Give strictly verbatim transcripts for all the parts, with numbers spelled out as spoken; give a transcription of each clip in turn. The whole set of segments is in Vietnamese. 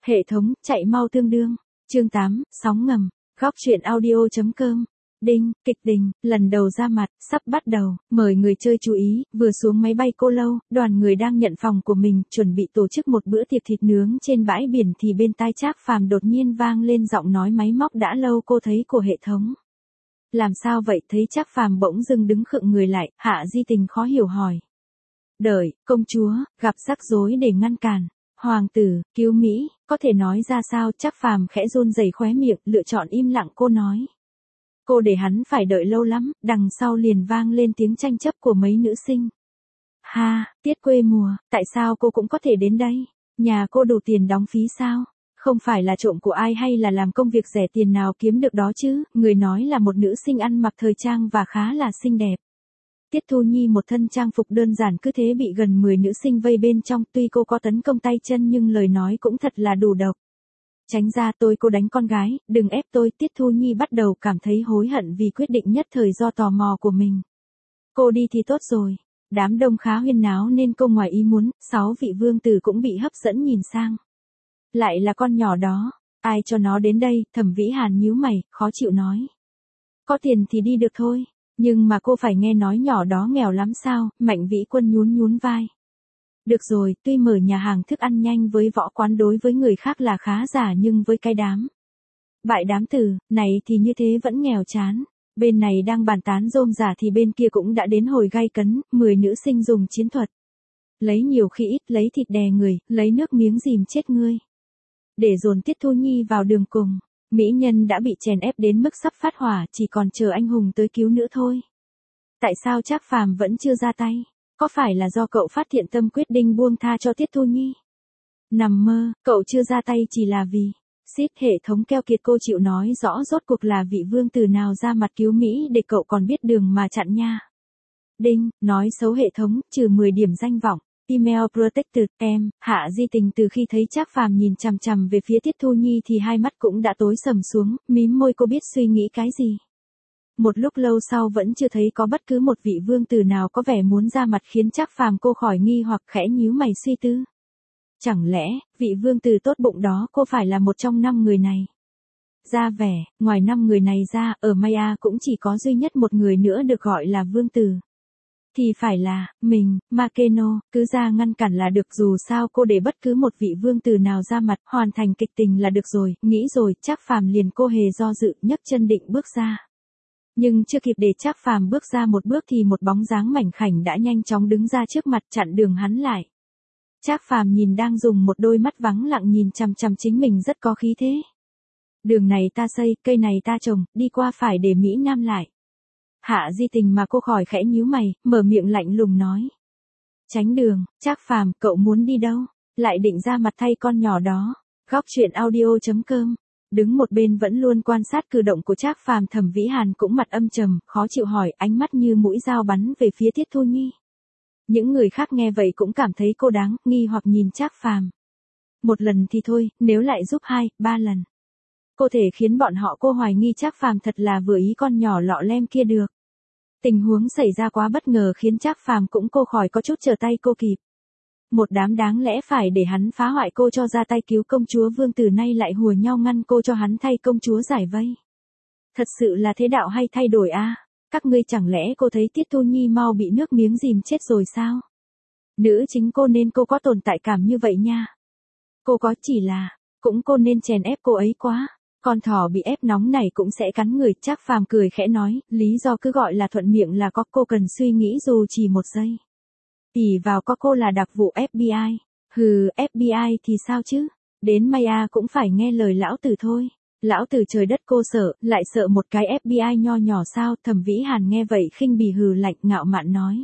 Hệ thống, chạy mau tương đương. Chương tám, sóng ngầm. Góc truyện audio.com. Đinh, kịch tình, lần đầu ra mặt, sắp bắt đầu, mời người chơi chú ý, vừa xuống máy bay Cô Lâu, đoàn người đang nhận phòng của mình, chuẩn bị tổ chức một bữa tiệc thịt nướng trên bãi biển thì bên tai Trác Phàm đột nhiên vang lên giọng nói máy móc đã lâu cô thấy của hệ thống. Làm sao vậy? Thấy Trác Phàm bỗng dưng đứng khựng người lại, Hạ Di Tình khó hiểu hỏi. Đợi, công chúa, gặp rắc rối để ngăn cản. Hoàng tử, cứu Mỹ, có thể nói ra sao? Trác Phàm khẽ run rẩy khóe miệng, lựa chọn im lặng. Cô nói. Cô để hắn phải đợi lâu lắm, đằng sau liền vang lên tiếng tranh chấp của mấy nữ sinh. Ha, tiết quê mùa, tại sao cô cũng có thể đến đây? Nhà cô đủ tiền đóng phí sao? Không phải là trộm của ai hay là làm công việc rẻ tiền nào kiếm được đó chứ? Người nói là một nữ sinh ăn mặc thời trang và khá là xinh đẹp. Tiết Thu Nhi một thân trang phục đơn giản cứ thế bị gần mười nữ sinh vây bên trong, tuy cô có tấn công tay chân nhưng lời nói cũng thật là đủ độc. Tránh ra, tôi cô đánh con gái, đừng ép tôi. Tiết Thu Nhi bắt đầu cảm thấy hối hận vì quyết định nhất thời do tò mò của mình. Cô đi thì tốt rồi. Đám đông khá huyên náo nên cô ngoài ý muốn, sáu vị vương tử cũng bị hấp dẫn nhìn sang. Lại là con nhỏ đó, ai cho nó đến đây? Thẩm Vĩ Hàn nhíu mày, khó chịu nói. Có tiền thì đi được thôi, nhưng mà cô phải nghe nói nhỏ đó nghèo lắm sao? Mạnh Vĩ Quân nhún nhún vai. Được rồi, tuy mở nhà hàng thức ăn nhanh với võ quán đối với người khác là khá giả nhưng với cái đám bại đám tử này thì như thế vẫn nghèo chán. Bên này đang bàn tán rôm rả thì bên kia cũng đã đến hồi gay cấn, mười nữ sinh dùng chiến thuật. Lấy nhiều khi ít, lấy thịt đè người, lấy nước miếng dìm chết ngươi. Để dồn Tiết Thu Nhi vào đường cùng, mỹ nhân đã bị chèn ép đến mức sắp phát hỏa, chỉ còn chờ anh hùng tới cứu nữa thôi. Tại sao Trác Phàm vẫn chưa ra tay? Có phải là do cậu phát thiện tâm quyết định buông tha cho Tiết Thu Nhi? Nằm mơ, cậu chưa ra tay chỉ là vì... Xít, hệ thống keo kiệt, cô chịu nói rõ rốt cuộc là vị vương tử nào ra mặt cứu Mỹ để cậu còn biết đường mà chặn nha. Đinh, nói xấu hệ thống, trừ mười điểm danh vọng. Email protected, em, Hạ Di Tình từ khi thấy Trác Phàm nhìn chằm chằm về phía Tiết Thu Nhi thì hai mắt cũng đã tối sầm xuống, mím môi. Cô biết suy nghĩ cái gì. Một lúc lâu sau vẫn chưa thấy có bất cứ một vị vương tử nào có vẻ muốn ra mặt khiến Trác Phàm cô khỏi nghi hoặc khẽ nhíu mày suy tư. Chẳng lẽ, vị vương tử tốt bụng đó cô phải là một trong năm người này? Ra vẻ, ngoài năm người này ra, ở Maya cũng chỉ có duy nhất một người nữa được gọi là vương tử. Thì phải là, mình, Makeno, cứ ra ngăn cản là được, dù sao cô để bất cứ một vị vương tử nào ra mặt, hoàn thành kịch tình là được rồi. Nghĩ rồi, Trác Phàm liền cô hề do dự, nhấc chân định bước ra. Nhưng chưa kịp để Trác Phàm bước ra một bước thì một bóng dáng mảnh khảnh đã nhanh chóng đứng ra trước mặt chặn đường hắn lại. Trác Phàm nhìn đang dùng một đôi mắt vắng lặng nhìn chằm chằm chính mình rất có khí thế. Đường này ta xây, cây này ta trồng, đi qua phải để Mỹ Nam lại. Hạ Di Tình mà cô khỏi khẽ nhíu mày, mở miệng lạnh lùng nói. Tránh đường. Trác Phàm, cậu muốn đi đâu? Lại định ra mặt thay con nhỏ đó. Góc truyện audio.com. Đứng một bên vẫn luôn quan sát cử động của Trác Phàm, Thẩm Vĩ Hàn cũng mặt âm trầm, khó chịu hỏi, ánh mắt như mũi dao bắn về phía Tiết Thu Nhi. Những người khác nghe vậy cũng cảm thấy cô đáng nghi hoặc nhìn Trác Phàm. Một lần thì thôi, nếu lại giúp hai, ba lần, cô thể khiến bọn họ cô hoài nghi Trác Phàm thật là vừa ý con nhỏ lọ lem kia được. Tình huống xảy ra quá bất ngờ khiến Trác Phàm cũng cô khỏi có chút chờ tay cô kịp. Một đám đáng lẽ phải để hắn phá hoại cô cho ra tay cứu công chúa vương tử nay lại hùa nhau ngăn cô cho hắn thay công chúa giải vây. Thật sự là thế đạo hay thay đổi a? Các ngươi chẳng lẽ cô thấy Tiết Thu Nhi mau bị nước miếng dìm chết rồi sao? Nữ chính cô nên cô có tồn tại cảm như vậy nha. Cô có, chỉ là, cũng cô nên chèn ép cô ấy quá. Con thỏ bị ép nóng này cũng sẽ cắn người. Trác Phàm cười khẽ nói, lý do cứ gọi là thuận miệng là có, cô cần suy nghĩ dù chỉ một giây. ỷ vào có cô là đặc vụ ép bê i. Hừ, ép bê i thì sao chứ? Đến Maya cũng phải nghe lời lão tử thôi. Lão tử trời đất cô sợ, lại sợ một cái ép bê i nho nhỏ sao? Thẩm Vĩ Hàn nghe vậy khinh bỉ hừ lạnh, ngạo mạn nói.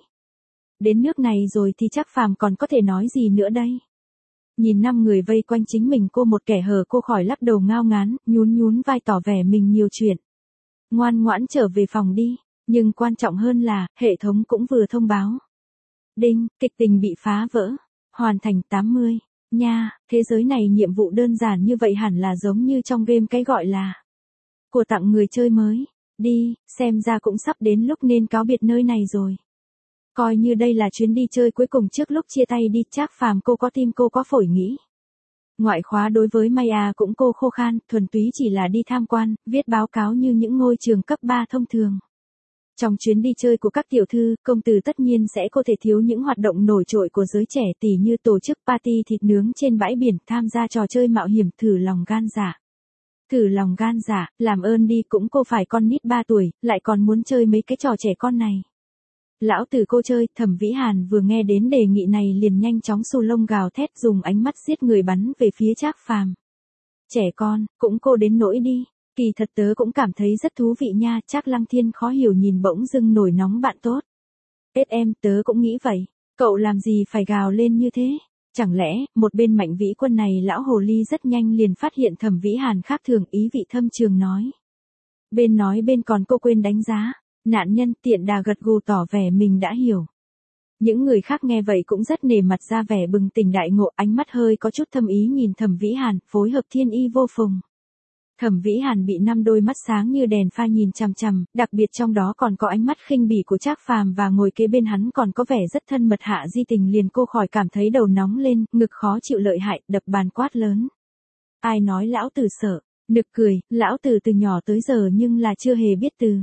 Đến nước này rồi thì Trác Phàm còn có thể nói gì nữa đây? Nhìn năm người vây quanh chính mình, cô một kẻ hờ, cô khỏi lắc đầu ngao ngán, nhún nhún vai tỏ vẻ mình nhiều chuyện. Ngoan ngoãn trở về phòng đi, nhưng quan trọng hơn là, hệ thống cũng vừa thông báo. Đinh, kịch tình bị phá vỡ, hoàn thành tám mươi. Nha, thế giới này nhiệm vụ đơn giản như vậy hẳn là giống như trong game cái gọi là của tặng người chơi mới. Đi, xem ra cũng sắp đến lúc nên cáo biệt nơi này rồi. Coi như đây là chuyến đi chơi cuối cùng trước lúc chia tay đi. Trác Phàm, cô có tim cô có phổi nghĩ. Ngoại khóa đối với Maya cũng cô khô khan, thuần túy chỉ là đi tham quan, viết báo cáo như những ngôi trường cấp ba thông thường. Trong chuyến đi chơi của các tiểu thư, công tử tất nhiên sẽ không thể thiếu những hoạt động nổi trội của giới trẻ, tỉ như tổ chức party thịt nướng trên bãi biển, tham gia trò chơi mạo hiểm thử lòng gan dạ. Thử lòng gan dạ, làm ơn đi, cũng cô phải con nít ba tuổi, lại còn muốn chơi mấy cái trò trẻ con này. Lão tử cô chơi. Thẩm Vĩ Hàn vừa nghe đến đề nghị này liền nhanh chóng xù lông gào thét, dùng ánh mắt giết người bắn về phía Trác Phàm. Trẻ con, cũng cô đến nỗi đi. Kỳ thật tớ cũng cảm thấy rất thú vị nha. Trác Lăng Thiên khó hiểu nhìn bỗng dưng nổi nóng bạn tốt. Ết em, tớ cũng nghĩ vậy. Cậu làm gì phải gào lên như thế? Chẳng lẽ, một bên Mạnh Vĩ Quân này lão hồ ly rất nhanh liền phát hiện Thẩm Vĩ Hàn khác thường, ý vị thâm trường nói. Bên nói bên còn cô quên đánh giá. Nạn nhân tiện đà gật gù tỏ vẻ mình đã hiểu. Những người khác nghe vậy cũng rất nể mặt ra vẻ bừng tỉnh đại ngộ, ánh mắt hơi có chút thâm ý nhìn Thẩm Vĩ Hàn, phối hợp thiên y vô phùng. Thẩm Vĩ Hàn bị năm đôi mắt sáng như đèn pha nhìn chằm chằm, đặc biệt trong đó còn có ánh mắt khinh bỉ của Trác Phàm, và ngồi kế bên hắn còn có vẻ rất thân mật Hạ Di Tình, liền cô khỏi cảm thấy đầu nóng lên, ngực khó chịu lợi hại, đập bàn quát lớn. Ai nói lão tử sợ? Nực cười, lão tử từ nhỏ tới giờ nhưng là chưa hề biết từ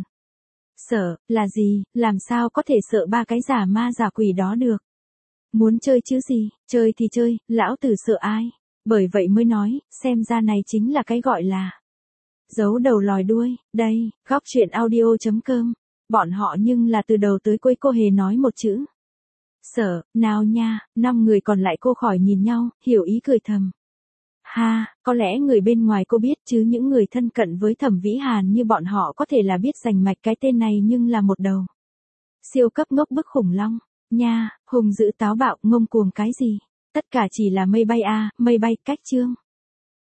sợ là gì, làm sao có thể sợ ba cái giả ma giả quỷ đó được. Muốn chơi chứ gì, chơi thì chơi, lão tử sợ ai? Bởi vậy mới nói, xem ra này chính là cái gọi là giấu đầu lòi đuôi. Đây, góc truyện audio chấm com. Bọn họ nhưng là từ đầu tới cuối cô hề nói một chữ sợ. Nào nha, năm người còn lại cô khỏi nhìn nhau, hiểu ý cười thầm. Ha, có lẽ người bên ngoài cô biết chứ những người thân cận với Thẩm Vĩ Hàn như bọn họ có thể là biết rành mạch cái tên này, nhưng là một đầu siêu cấp ngốc bức khủng long. Nha, hùng dữ táo bạo ngông cuồng cái gì? Tất cả chỉ là mây bay a, à, mây bay. Cách chương.